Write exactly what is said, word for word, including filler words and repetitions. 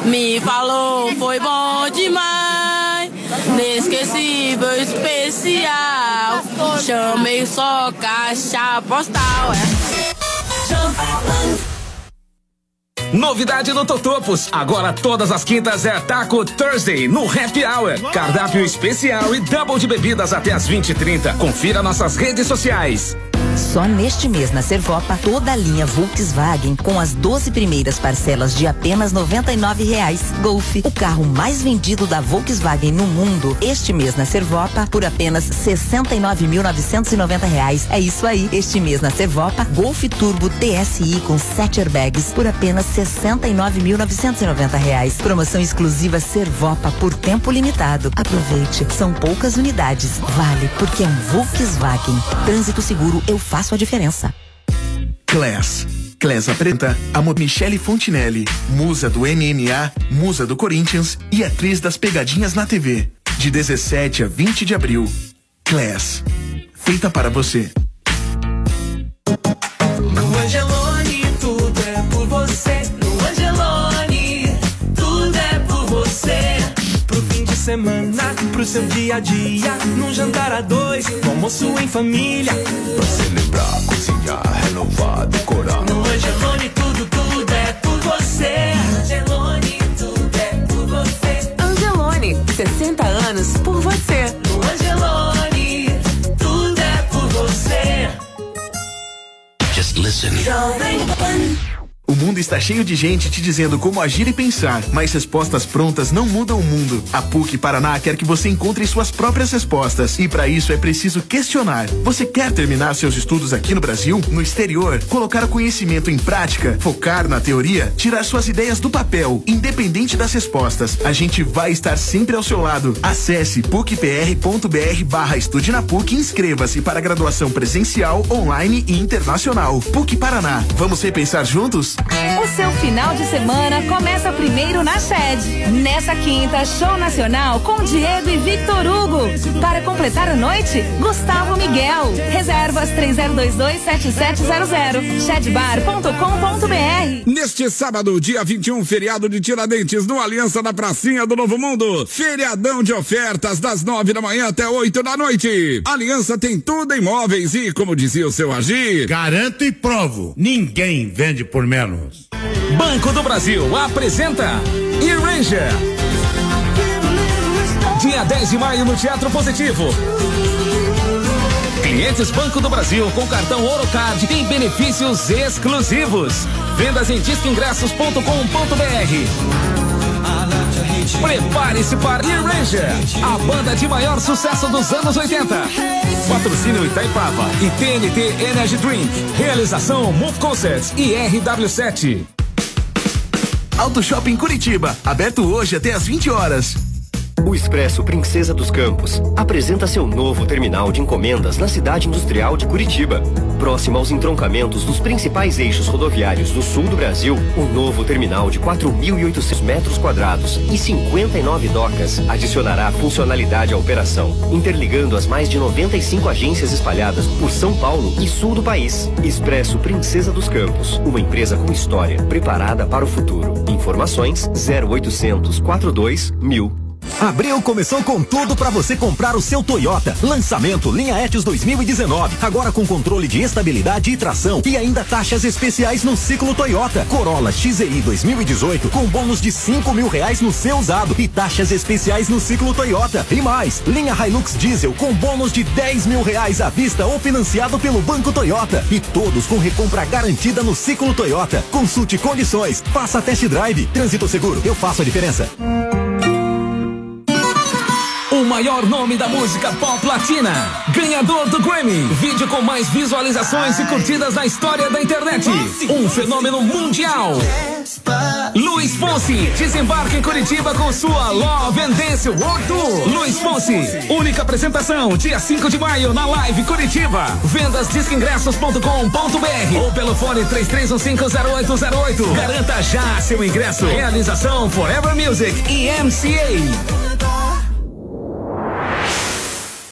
Me falou, foi bom demais. Inesquecível, especial. Chamei só caixa postal. Novidade no Totopos. Agora todas as quintas é Taco Thursday no Happy Hour. Cardápio especial e double de bebidas até as vinte e trinta. Confira nossas redes sociais. Só neste mês na Servopa, toda a linha Volkswagen com as doze primeiras parcelas de apenas noventa e nove reais. Golf, o carro mais vendido da Volkswagen no mundo, este mês na Servopa por apenas sessenta e nove mil novecentos e noventa reais. É isso aí, este mês na Servopa, Golf Turbo T S I com sete airbags por apenas sessenta e nove mil novecentos e noventa reais. Promoção exclusiva Servopa por tempo limitado. Aproveite, são poucas unidades. Vale porque é um Volkswagen. Trânsito seguro, eu faço a diferença. Class. Class apresenta a Michele Fontinelli, musa do M M A, musa do Corinthians e atriz das pegadinhas na T V. De dezessete a vinte de abril. Class. Feita para você. No Angelone, tudo é por você. No Angelone, tudo é por você. Pro fim de semana, pro seu dia a dia, num jantar a dois, com almoço em família. Pra celebrar, cozinhar, renovar, decorar. No Angelone, tudo, tudo é por você. Angelone, tudo é por você. Angelone, sessenta anos por você. No Angelone, tudo é por você. Just listen. O mundo está cheio de gente te dizendo como agir e pensar, mas respostas prontas não mudam o mundo. A P U C Paraná quer que você encontre suas próprias respostas e para isso é preciso questionar. Você quer terminar seus estudos aqui no Brasil, no exterior, colocar o conhecimento em prática, focar na teoria, tirar suas ideias do papel, independente das respostas. A gente vai estar sempre ao seu lado. Acesse pucpr.br barra estude na P U C e inscreva-se para a graduação presencial, online e internacional. P U C Paraná. Vamos repensar juntos? O seu final de semana começa primeiro na Shed. Nessa quinta, show nacional com Diego e Victor Hugo. Para completar a noite, Gustavo Miguel. Reservas três zero dois dois, sete sete zero zero. shedbar ponto com ponto br. Neste sábado, dia vinte e um, feriado de Tiradentes, no Aliança da Pracinha do Novo Mundo. Feriadão de ofertas das nove da manhã até oito da noite. Aliança tem tudo em móveis e, como dizia o seu Agir, garanto e provo, ninguém vende por menos. Banco do Brasil apresenta E-Ranger. Dia dez de maio no Teatro Positivo. Clientes Banco do Brasil com cartão Orocard tem benefícios exclusivos. Vendas em disque ingressos ponto com ponto br. Prepare-se para E-Ranger, a banda de maior sucesso dos anos oitenta. Patrocínio Itaipava e T N T Energy Drink. Realização Move Concerts e R W sete. Auto Shopping Curitiba, aberto hoje até às vinte horas. O Expresso Princesa dos Campos apresenta seu novo terminal de encomendas na cidade industrial de Curitiba. Próximo aos entroncamentos dos principais eixos rodoviários do sul do Brasil, o novo terminal de quatro mil e oitocentos metros quadrados e cinquenta e nove docas adicionará funcionalidade à operação, interligando as mais de noventa e cinco agências espalhadas por São Paulo e sul do país. Expresso Princesa dos Campos, uma empresa com história, preparada para o futuro. Informações zero oitocentos, quarenta e dois, mil. Abril começou com tudo para você comprar o seu Toyota. Lançamento linha Etios dois mil e dezenove, agora com controle de estabilidade e tração e ainda taxas especiais no ciclo Toyota. Corolla X E I dois mil e dezoito com bônus de cinco mil reais no seu usado e taxas especiais no ciclo Toyota. E mais, linha Hilux Diesel com bônus de dez mil reais à vista ou financiado pelo Banco Toyota e todos com recompra garantida no ciclo Toyota. Consulte condições, faça test drive. Trânsito seguro, eu faço a diferença. O maior nome da música pop latina, ganhador do Grammy, vídeo com mais visualizações e curtidas na história da internet, um fenômeno mundial. Luiz Fonsi desembarca em Curitiba com sua Love and Dance World Tour. Luiz Fonsi, única apresentação, dia cinco de maio na Live Curitiba. Vendas disque ingressos ponto com ponto br ou pelo fone três três um cinco zero oito zero oito. Garanta já seu ingresso. Realização Forever Music e M C A.